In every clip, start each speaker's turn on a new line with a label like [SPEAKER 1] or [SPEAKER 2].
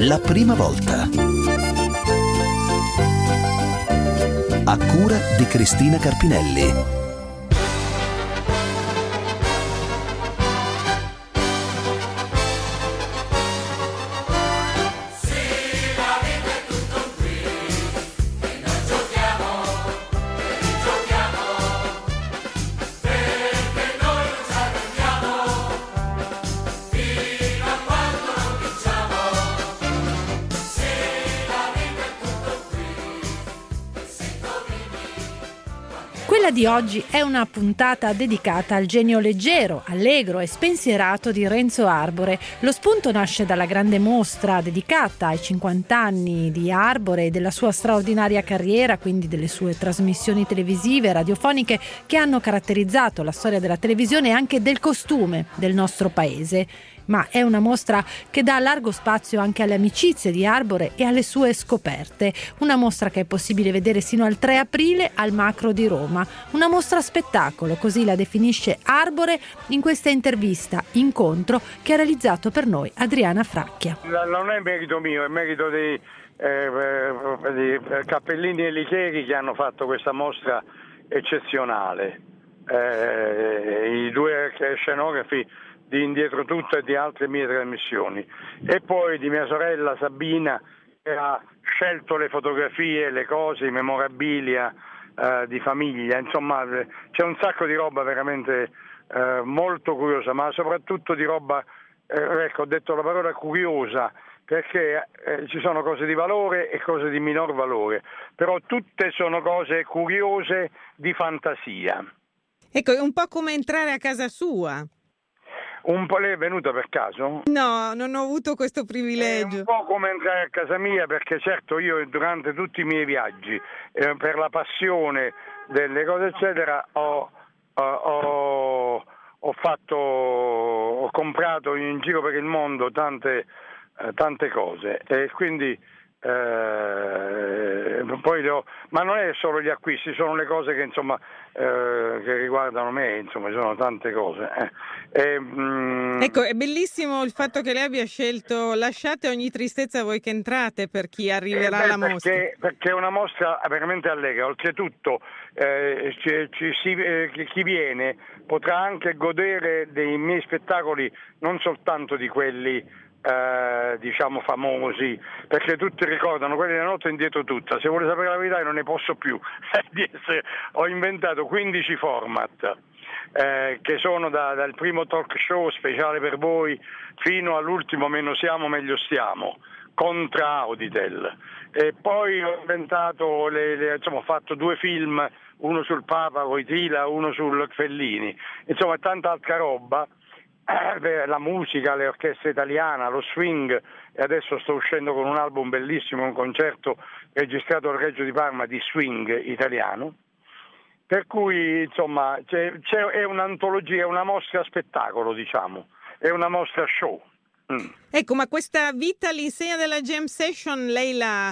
[SPEAKER 1] La prima volta. A cura di Cristina Carpinelli.
[SPEAKER 2] Quella di oggi è una puntata dedicata al genio leggero, allegro e spensierato di Renzo Arbore. Lo spunto nasce dalla grande mostra dedicata ai 50 anni di Arbore e della sua straordinaria carriera, quindi delle sue trasmissioni televisive e radiofoniche che hanno caratterizzato la storia della televisione e anche del costume del nostro paese. Ma è una mostra che dà largo spazio anche alle amicizie di Arbore e alle sue scoperte. Una mostra che è possibile vedere sino al 3 aprile al Macro di Roma. Una mostra spettacolo, così la definisce Arbore in questa intervista incontro che ha realizzato per noi Adriana Fracchia.
[SPEAKER 3] Non è merito mio, è merito di Cappellini e Licheri che hanno fatto questa mostra eccezionale. I due scenografi di Indietro Tutto e di altre mie trasmissioni, e poi di mia sorella Sabina, che ha scelto le fotografie, le cose, i memorabilia di famiglia. Insomma, c'è un sacco di roba veramente molto curiosa, ma soprattutto di roba, ecco, ho detto la parola curiosa, perché ci sono cose di valore e cose di minor valore, però tutte sono cose curiose di fantasia.
[SPEAKER 4] Ecco, è un po' come entrare a casa sua.
[SPEAKER 3] Un po' lei è venuta per caso?
[SPEAKER 4] No, non ho avuto questo privilegio.
[SPEAKER 3] È un po' come entrare a casa mia, perché certo io durante tutti i miei viaggi, per la passione delle cose eccetera, ho comprato in giro per il mondo tante cose, e quindi ma non è solo gli acquisti, sono le cose che insomma che riguardano me, insomma, ci sono tante cose.
[SPEAKER 4] Ecco, è bellissimo il fatto che lei abbia scelto "lasciate ogni tristezza voi che entrate" per chi arriverà alla mostra.
[SPEAKER 3] Perché è una mostra veramente allegra. Oltretutto chi viene potrà anche godere dei miei spettacoli, non soltanto di quelli diciamo famosi, perché tutti ricordano quelli della notte Indietro Tutta. Se vuole sapere la verità, io non ne posso più ho inventato 15 format che sono dal primo talk show speciale per voi fino all'ultimo Meno siamo meglio stiamo contra Auditel, e poi ho inventato insomma, ho fatto 2 film, uno sul Papa Wojtyla, uno sul Fellini, insomma tanta altra roba. La musica, le orchestre italiane, lo swing, e adesso sto uscendo con un album bellissimo, un concerto registrato al Reggio di Parma di swing italiano, per cui insomma è un'antologia, è una mostra spettacolo, diciamo, è una mostra show.
[SPEAKER 4] Ecco, ma questa vita all'insegna della Jam Session lei la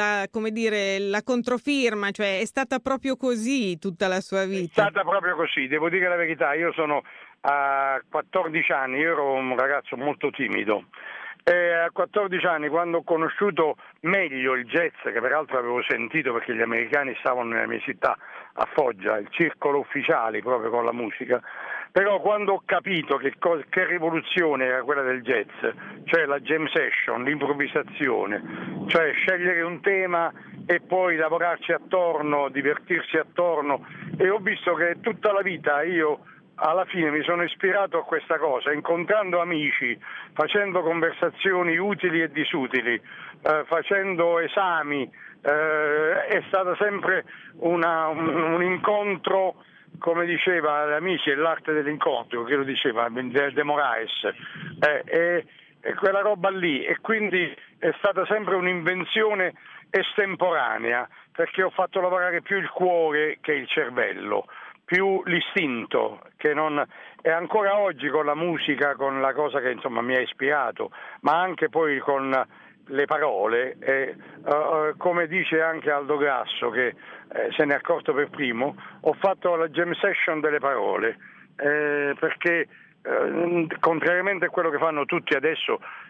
[SPEAKER 4] controfirma, cioè è stata proprio così tutta la sua vita?
[SPEAKER 3] È stata proprio così, devo dire la verità. Io sono a 14 anni, io ero un ragazzo molto timido, e a 14 anni, quando ho conosciuto meglio il jazz, che peraltro avevo sentito perché gli americani stavano nella mia città a Foggia, il circolo ufficiale proprio con la musica, però quando ho capito che rivoluzione era quella del jazz, cioè la jam session, l'improvvisazione, cioè scegliere un tema e poi lavorarci attorno, divertirsi attorno, e ho visto che tutta la vita io alla fine mi sono ispirato a questa cosa, incontrando amici, facendo conversazioni utili e disutili, facendo esami, è stato sempre un incontro, come diceva l'amici, è l'arte dell'incontro, che lo diceva De Moraes, e quella roba lì, e quindi è stata sempre un'invenzione estemporanea, perché ho fatto lavorare più il cuore che il cervello, più l'istinto, che non, e ancora oggi con la musica, con la cosa che insomma mi ha ispirato, ma anche poi con le parole, come dice anche Aldo Grasso, che se ne è accorto per primo, ho fatto la jam session delle parole, perché contrariamente a quello che fanno tutti adesso,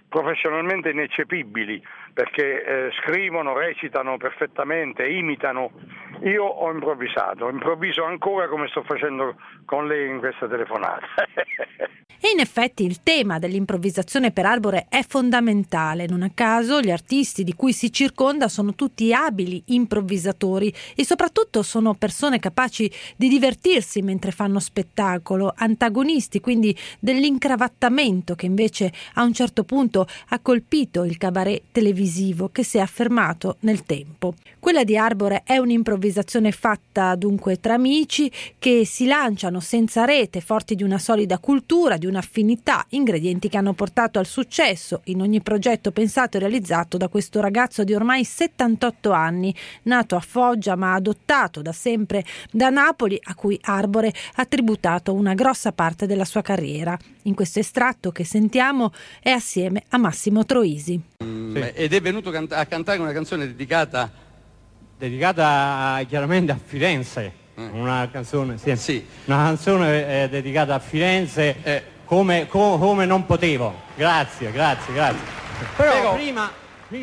[SPEAKER 3] professionalmente ineccepibili, perché scrivono, recitano perfettamente, imitano. Io ho improvviso ancora come sto facendo con lei in questa telefonata.
[SPEAKER 2] E in effetti il tema dell'improvvisazione per Arbore è fondamentale. Non a caso gli artisti di cui si circonda sono tutti abili improvvisatori e soprattutto sono persone capaci di divertirsi mentre fanno spettacolo, antagonisti quindi dell'incravattamento che invece a un certo punto ha colpito il cabaret televisivo che si è affermato nel tempo. Quella di Arbore è un'improvvisazione fatta dunque tra amici che si lanciano senza rete, forti di una solida cultura, di un'affinità, ingredienti che hanno portato al successo in ogni progetto pensato e realizzato da questo ragazzo di ormai 78 anni, nato a Foggia ma adottato da sempre da Napoli, a cui Arbore ha tributato una grossa parte della sua carriera. In questo estratto che sentiamo è assieme a Massimo Troisi.
[SPEAKER 5] Ed è venuto a cantare una canzone dedicata
[SPEAKER 6] chiaramente a Firenze. Una canzone, sì. Una canzone dedicata a Firenze, come non potevo. Grazie. Però prima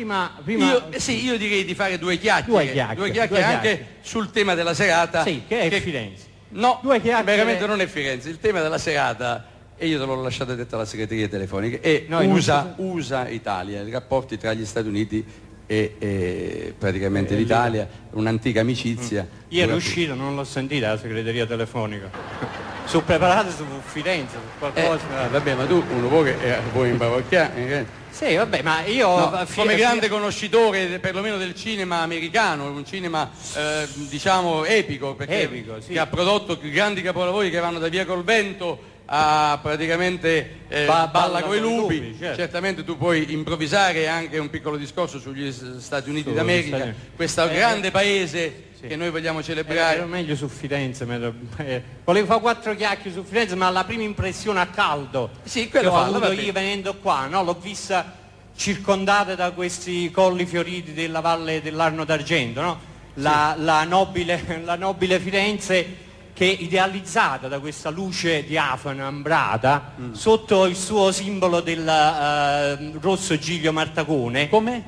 [SPEAKER 5] io direi di fare due chiacchiere anche sul tema della serata.
[SPEAKER 6] Sì, che è Firenze.
[SPEAKER 5] No, veramente non è Firenze. Il tema della serata, e io te l'ho lasciato detto alla segreteria telefonica, è USA-Italia, i rapporti tra gli Stati Uniti e praticamente l'Italia, un'antica amicizia.
[SPEAKER 6] Ieri è uscito, non l'ho sentita la segreteria telefonica. Sono preparate su Firenze, su qualcosa.
[SPEAKER 5] Vabbè, ma tu uno vuoi imbavocchiare?
[SPEAKER 6] Sì, vabbè, ma io
[SPEAKER 5] come grande conoscitore perlomeno del cinema americano, un cinema diciamo epico, perché
[SPEAKER 6] sì,
[SPEAKER 5] che ha prodotto grandi capolavori che vanno da Via col Vento a praticamente Balla coi lupi.
[SPEAKER 6] Certo.
[SPEAKER 5] Certamente tu puoi improvvisare anche un piccolo discorso sugli Stati Uniti d'America, questo grande paese che noi vogliamo celebrare.
[SPEAKER 6] Ero meglio su Firenze, volevo fare 4 chiacchiere su Firenze, ma la prima impressione a caldo
[SPEAKER 5] quello
[SPEAKER 6] che ho avuto io venendo qua, no? L'ho vista circondata da questi colli fioriti della Valle dell'Arno d'Argento, no? La nobile Firenze, che è idealizzata da questa luce diafana ambrata sotto il suo simbolo del rosso giglio martagone.
[SPEAKER 5] Come?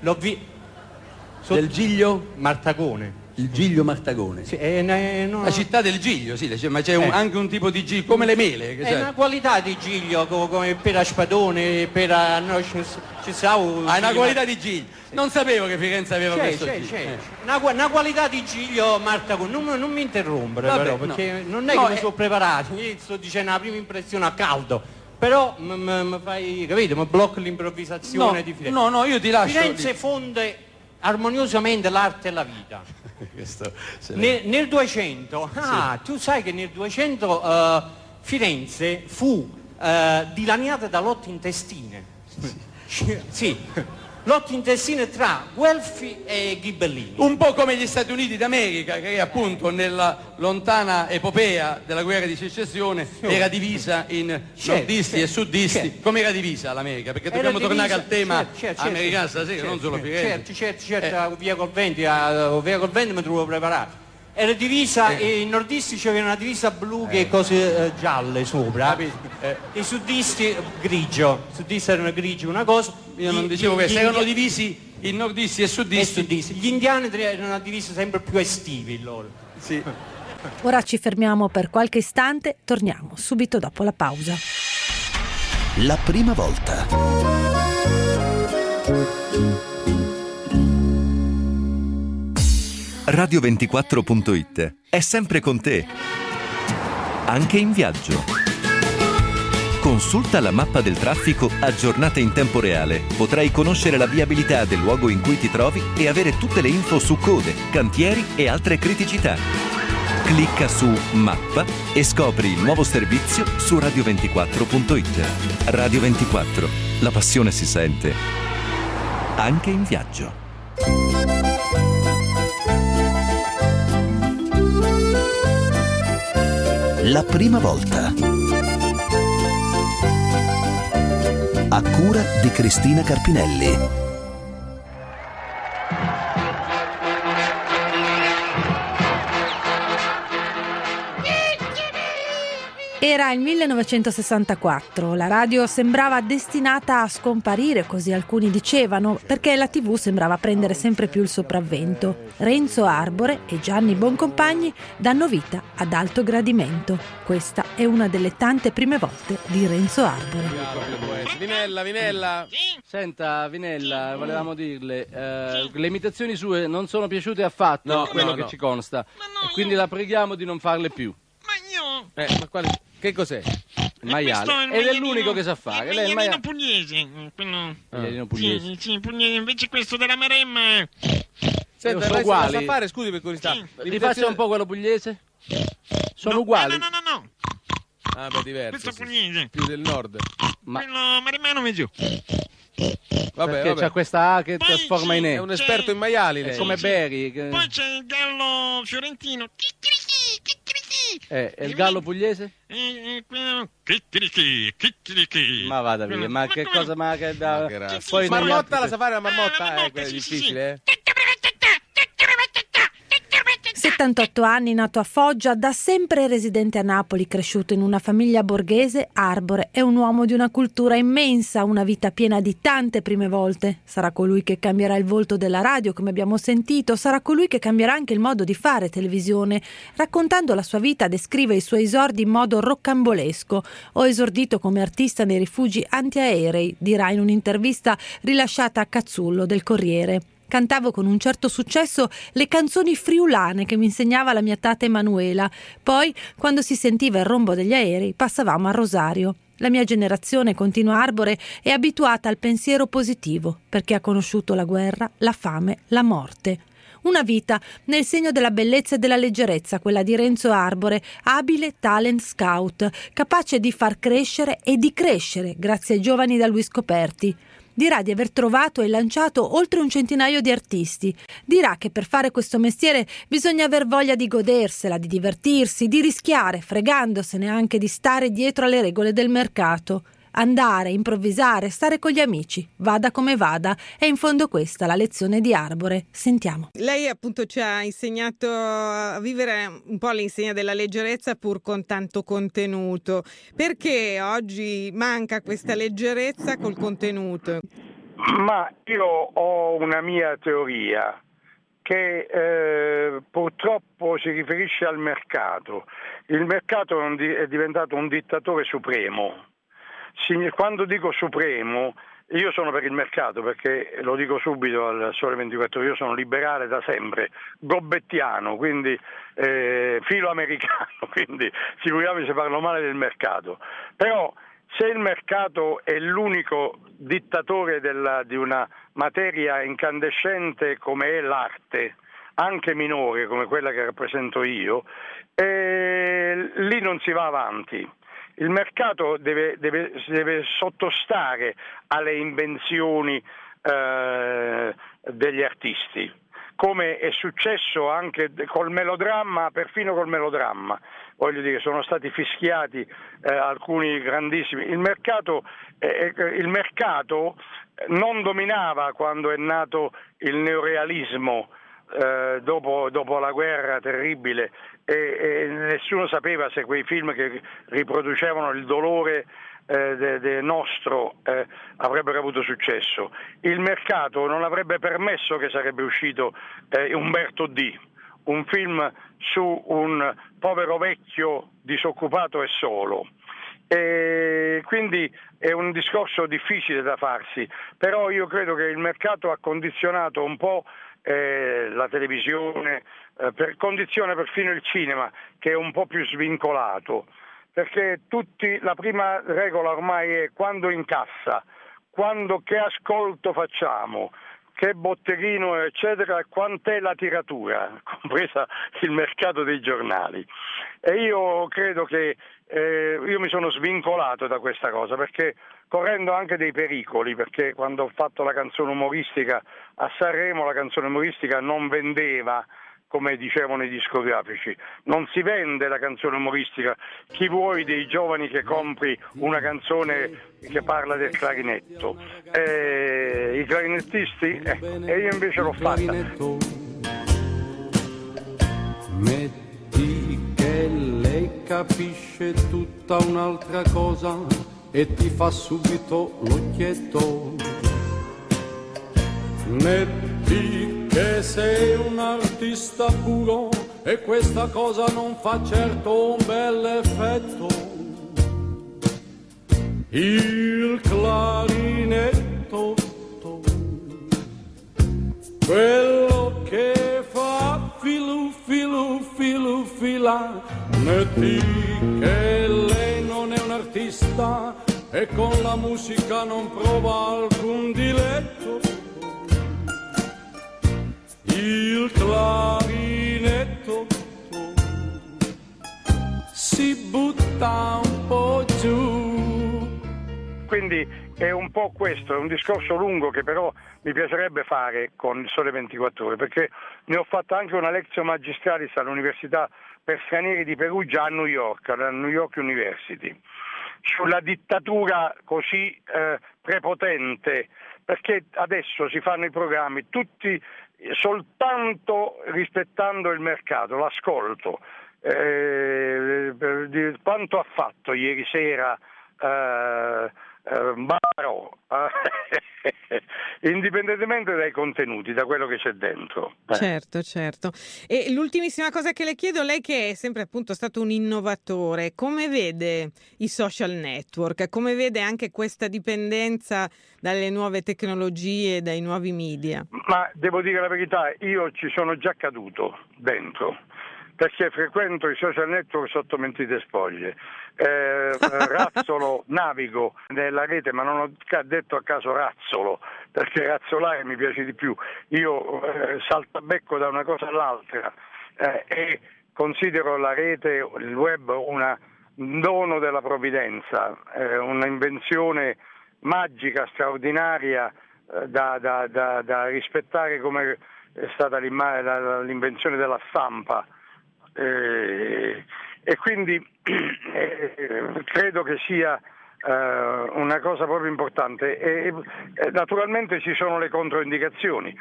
[SPEAKER 5] Del giglio
[SPEAKER 6] martagone.
[SPEAKER 5] Il giglio martagone.
[SPEAKER 6] Sì,
[SPEAKER 5] la città del giglio, sì, ma c'è anche un tipo di giglio, come le mele.
[SPEAKER 6] È una qualità di giglio, come per a Spadone, per a... No,
[SPEAKER 5] una qualità di giglio. Non sapevo che Firenze aveva questo giglio.
[SPEAKER 6] C'è. Una qualità di giglio martagone. Non mi interrompere.
[SPEAKER 5] Vabbè,
[SPEAKER 6] però, perché non è che mi sono preparato. Io sto dicendo la prima impressione a caldo. Però mi fai, capito? Mi blocco l'improvvisazione di Firenze.
[SPEAKER 5] No, io ti lascio.
[SPEAKER 6] Firenze fonde armoniosamente l'arte e la vita. Nel 200, tu sai che nel 200 Firenze fu dilaniata da lotte intestine. Sì. Lotte intestine tra Guelfi e Ghibellini.
[SPEAKER 5] Un po' come gli Stati Uniti d'America, che appunto nella lontana epopea della guerra di secessione era divisa in nordisti e suddisti. Come era divisa l'America? Perché dobbiamo tornare al tema americano stasera, non solo Firenze.
[SPEAKER 6] Certo, via col vento mi trovo preparato. Era divisa, e i nordisti c'avevano una divisa blu che cose gialle sopra, i suddisti grigio, i suddisti erano grigi una cosa.
[SPEAKER 5] Io non dicevo questo, erano divisi in nordisti e suddisti.
[SPEAKER 6] Gli indiani erano divisi sempre più estivi loro.
[SPEAKER 5] Sì.
[SPEAKER 2] Ora ci fermiamo per qualche istante, torniamo subito dopo la pausa.
[SPEAKER 1] La prima volta. Radio24.it è sempre con te, anche in viaggio. Consulta la mappa del traffico aggiornata in tempo reale. Potrai conoscere la viabilità del luogo in cui ti trovi e avere tutte le info su code, cantieri e altre criticità. Clicca su Mappa e scopri il nuovo servizio su Radio24.it. Radio24, la passione si sente, anche in viaggio. La prima volta. A cura di Cristina Carpinelli.
[SPEAKER 2] Era il 1964, la radio sembrava destinata a scomparire, così alcuni dicevano, perché la TV sembrava prendere sempre più il sopravvento. Renzo Arbore e Gianni Boncompagni danno vita ad Alto Gradimento. Questa è una delle tante prime volte di Renzo Arbore.
[SPEAKER 7] Vinella. Senta, Vinella, volevamo dirle, le imitazioni sue non sono piaciute affatto, quello che ci consta, e quindi la preghiamo di non farle più.
[SPEAKER 8] Ma io...
[SPEAKER 7] Che cos'è? Il maiale. Ed è l'unico che sa fare.
[SPEAKER 8] Il maialino pugliese. Quello...
[SPEAKER 7] Maialino pugliese.
[SPEAKER 8] Sì, pugliese. Invece questo della Maremma...
[SPEAKER 7] Senta, sono uguali.
[SPEAKER 9] Sa fare, scusi per curiosità.
[SPEAKER 8] Sì.
[SPEAKER 7] Rifaccia un po' quello pugliese. Sono uguali.
[SPEAKER 8] No.
[SPEAKER 9] Ah, beh, diverso.
[SPEAKER 8] Questo pugliese.
[SPEAKER 9] Più del nord.
[SPEAKER 8] Quello maremmano meglio.
[SPEAKER 7] Perché c'ha questa A che
[SPEAKER 8] Poi
[SPEAKER 7] trasforma in E.
[SPEAKER 9] È un esperto in maiali, lei.
[SPEAKER 7] È come Berry.
[SPEAKER 8] Poi c'è il gallo fiorentino.
[SPEAKER 7] E il gallo pugliese?
[SPEAKER 8] Chicchirichi.
[SPEAKER 7] Ma vada via, ma che cosa, ma che da...
[SPEAKER 9] Poi marmotta la sa fare la marmotta? Quella è difficile,
[SPEAKER 2] 78 anni, nato a Foggia, da sempre residente a Napoli, cresciuto in una famiglia borghese, Arbore è un uomo di una cultura immensa, una vita piena di tante prime volte. Sarà colui che cambierà il volto della radio, come abbiamo sentito, sarà colui che cambierà anche il modo di fare televisione. Raccontando la sua vita, descrive i suoi esordi in modo roccambolesco. Ho esordito come artista nei rifugi antiaerei, dirà in un'intervista rilasciata a Cazzullo del Corriere. Cantavo con un certo successo le canzoni friulane che mi insegnava la mia tata Emanuela. Poi, quando si sentiva il rombo degli aerei, passavamo a Rosario. La mia generazione, continua Arbore, è abituata al pensiero positivo, perché ha conosciuto la guerra, la fame, la morte. Una vita nel segno della bellezza e della leggerezza, quella di Renzo Arbore, abile talent scout, capace di far crescere e di crescere grazie ai giovani da lui scoperti. Dirà di aver trovato e lanciato oltre 100 di artisti. Dirà che per fare questo mestiere bisogna aver voglia di godersela, di divertirsi, di rischiare, fregandosene anche di stare dietro alle regole del mercato. Andare, improvvisare, stare con gli amici, vada come vada, è in fondo questa la lezione di Arbore. Sentiamo.
[SPEAKER 4] Lei appunto ci ha insegnato a vivere un po' all'insegna della leggerezza pur con tanto contenuto. Perché oggi manca questa leggerezza col contenuto?
[SPEAKER 3] Ma io ho una mia teoria che purtroppo si riferisce al mercato. Il mercato è diventato un dittatore supremo. Quando dico supremo, io sono per il mercato, perché lo dico subito al Sole 24 Ore, io sono liberale da sempre, gobettiano, quindi filoamericano, quindi figuriamoci se parlo male del mercato. Però se il mercato è l'unico dittatore di una materia incandescente come è l'arte, anche minore come quella che rappresento io, lì non si va avanti. Il mercato deve sottostare alle invenzioni degli artisti, come è successo anche col melodramma, perfino col melodramma. Voglio dire, sono stati fischiati alcuni grandissimi. Il mercato non dominava quando è nato il neorealismo dopo la guerra terribile, e nessuno sapeva se quei film che riproducevano il dolore nostro avrebbero avuto successo. Il mercato non avrebbe permesso che sarebbe uscito Umberto D., un film su un povero vecchio disoccupato e solo. Quindi è un discorso difficile da farsi, però io credo che il mercato ha condizionato un po' la televisione, condizione perfino il cinema, che è un po' più svincolato, perché la prima regola ormai è quando incassa, che ascolto facciamo, che botteghino eccetera, quant'è la tiratura, compresa il mercato dei giornali. E io credo che io mi sono svincolato da questa cosa, perché correndo anche dei pericoli, perché quando ho fatto la canzone umoristica a Sanremo, la canzone umoristica non vendeva, come dicevano i discografici. Non si vende la canzone umoristica. Chi vuoi dei giovani che compri una canzone che parla del clarinetto? I clarinettisti? E io invece l'ho fatta.
[SPEAKER 10] Metti che le capisce tutta un'altra cosa e ti fa subito l'occhietto. Metti che sei un artista puro e questa cosa non fa certo un bel effetto. Il clarinetto, quello che fa filu filu filu fila. Metti che lei non è un artista e con la musica non prova alcun diletto. Il clarinetto si butta un po' giù.
[SPEAKER 3] Quindi è un po' questo, è un discorso lungo che però mi piacerebbe fare con il Sole 24 Ore, perché ne ho fatto anche una lezione magistralis all'Università per stranieri di Perugia a New York, alla New York University, sulla dittatura così prepotente, perché adesso si fanno i programmi tutti soltanto rispettando il mercato, l'ascolto. Quanto ha fatto ieri sera Baro, indipendentemente dai contenuti, da quello che c'è dentro.
[SPEAKER 4] Certo. E l'ultimissima cosa che le chiedo, lei che è sempre appunto stato un innovatore, come vede i social network? Come vede anche questa dipendenza dalle nuove tecnologie, dai nuovi media? Ma
[SPEAKER 3] devo dire la verità, io ci sono già caduto dentro, perché frequento i social network sotto mentite spoglie, razzolo, navigo nella rete, ma non ho detto a caso razzolo, perché razzolare mi piace di più. Io saltabecco da una cosa all'altra e considero la rete, il web, un dono della provvidenza, una invenzione magica, straordinaria, da rispettare, come è stata l'invenzione della stampa. E quindi credo che sia una cosa proprio importante e naturalmente ci sono le controindicazioni,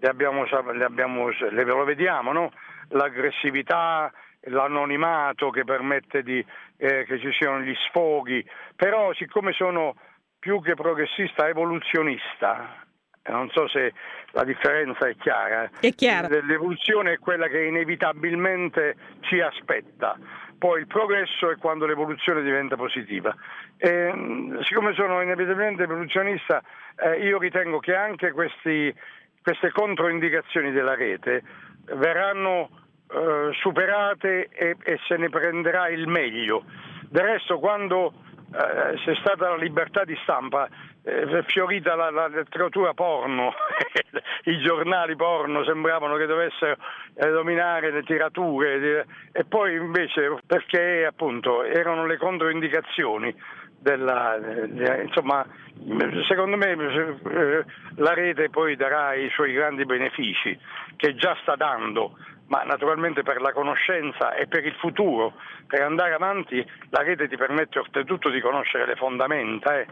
[SPEAKER 3] lo vediamo, no? L'aggressività, l'anonimato che permette che ci siano gli sfoghi, però siccome sono più che progressista, evoluzionista, non so se la differenza è chiara. È chiara. L'evoluzione è quella che inevitabilmente ci aspetta, poi il progresso è quando l'evoluzione diventa positiva. Siccome sono inevitabilmente evoluzionista, io ritengo che anche queste controindicazioni della rete verranno superate e se ne prenderà il meglio. Del resto, quando c'è stata la libertà di stampa, è fiorita la letteratura porno, i giornali porno sembravano che dovessero dominare le tirature, e poi invece, perché appunto erano le controindicazioni insomma, secondo me la rete poi darà i suoi grandi benefici, che già sta dando, ma naturalmente per la conoscenza e per il futuro, per andare avanti, la rete ti permette oltretutto di conoscere le fondamenta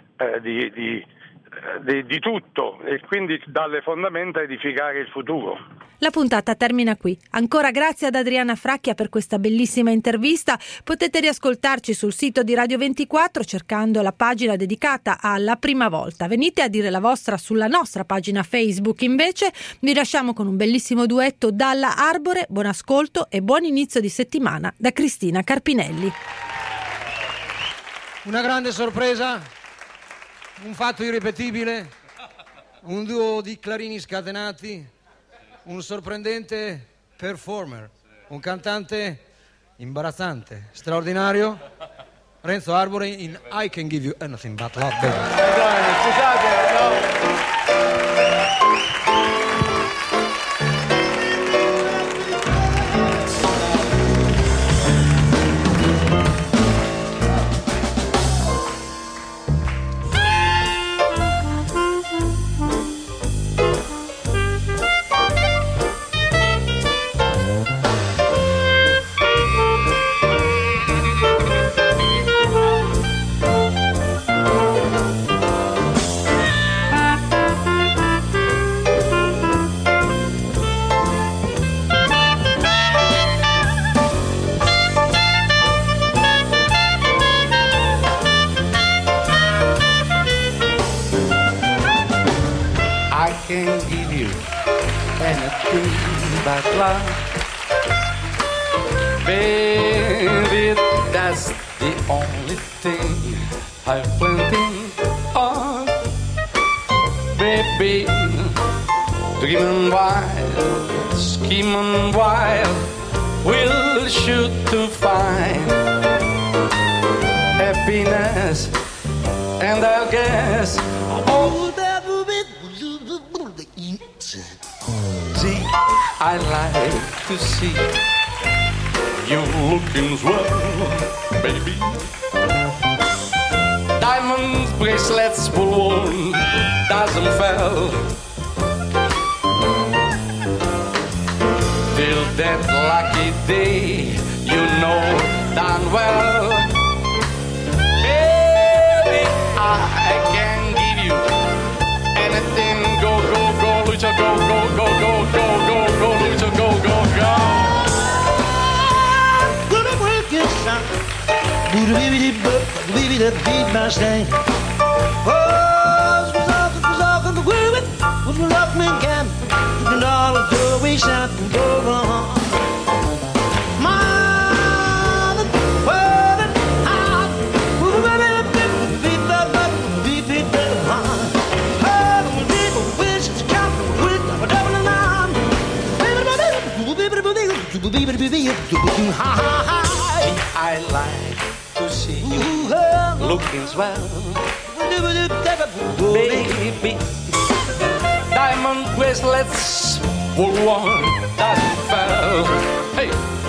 [SPEAKER 3] di tutto, e quindi dalle fondamenta edificare il futuro.
[SPEAKER 2] La puntata termina qui. Ancora grazie ad Adriana Fracchia per questa bellissima intervista. Potete riascoltarci sul sito di Radio 24 cercando la pagina dedicata alla prima volta. Venite a dire la vostra sulla nostra pagina Facebook. Invece vi lasciamo con un bellissimo duetto dalla Arbore. Buon ascolto e buon inizio di settimana da Cristina Carpinelli.
[SPEAKER 11] Una grande sorpresa, un fatto irripetibile, un duo di clarini scatenati, un sorprendente performer, un cantante imbarazzante, straordinario, Renzo Arbore in I Can Give You Anything But Love.
[SPEAKER 9] Scusate, no.
[SPEAKER 5] about love. Baby, that's the only thing I've plenty of. Baby, dreaming wild, scheming wild, we'll shoot to find happiness, and I'll guess all that will be. See, I like to see you looking swell, baby. Diamonds, bracelets, wool, doesn't fail. Till that lucky day, you know darn well, baby, I can give you anything. Go, go, go, Lucha, go, go, go, go, go, go, go, Lucha, go, go, go. Gonna work your son. Baby, that beat my stain. Oh, it was all in the groove. Was the rock man camp. And all the doorways shut and go on. Mother, word, heart. Beat the heart. Heard when people wish to count with a double and arm. I like to see you looking swell, baby. Diamond bracelets, wool one doesn't fail. Hey.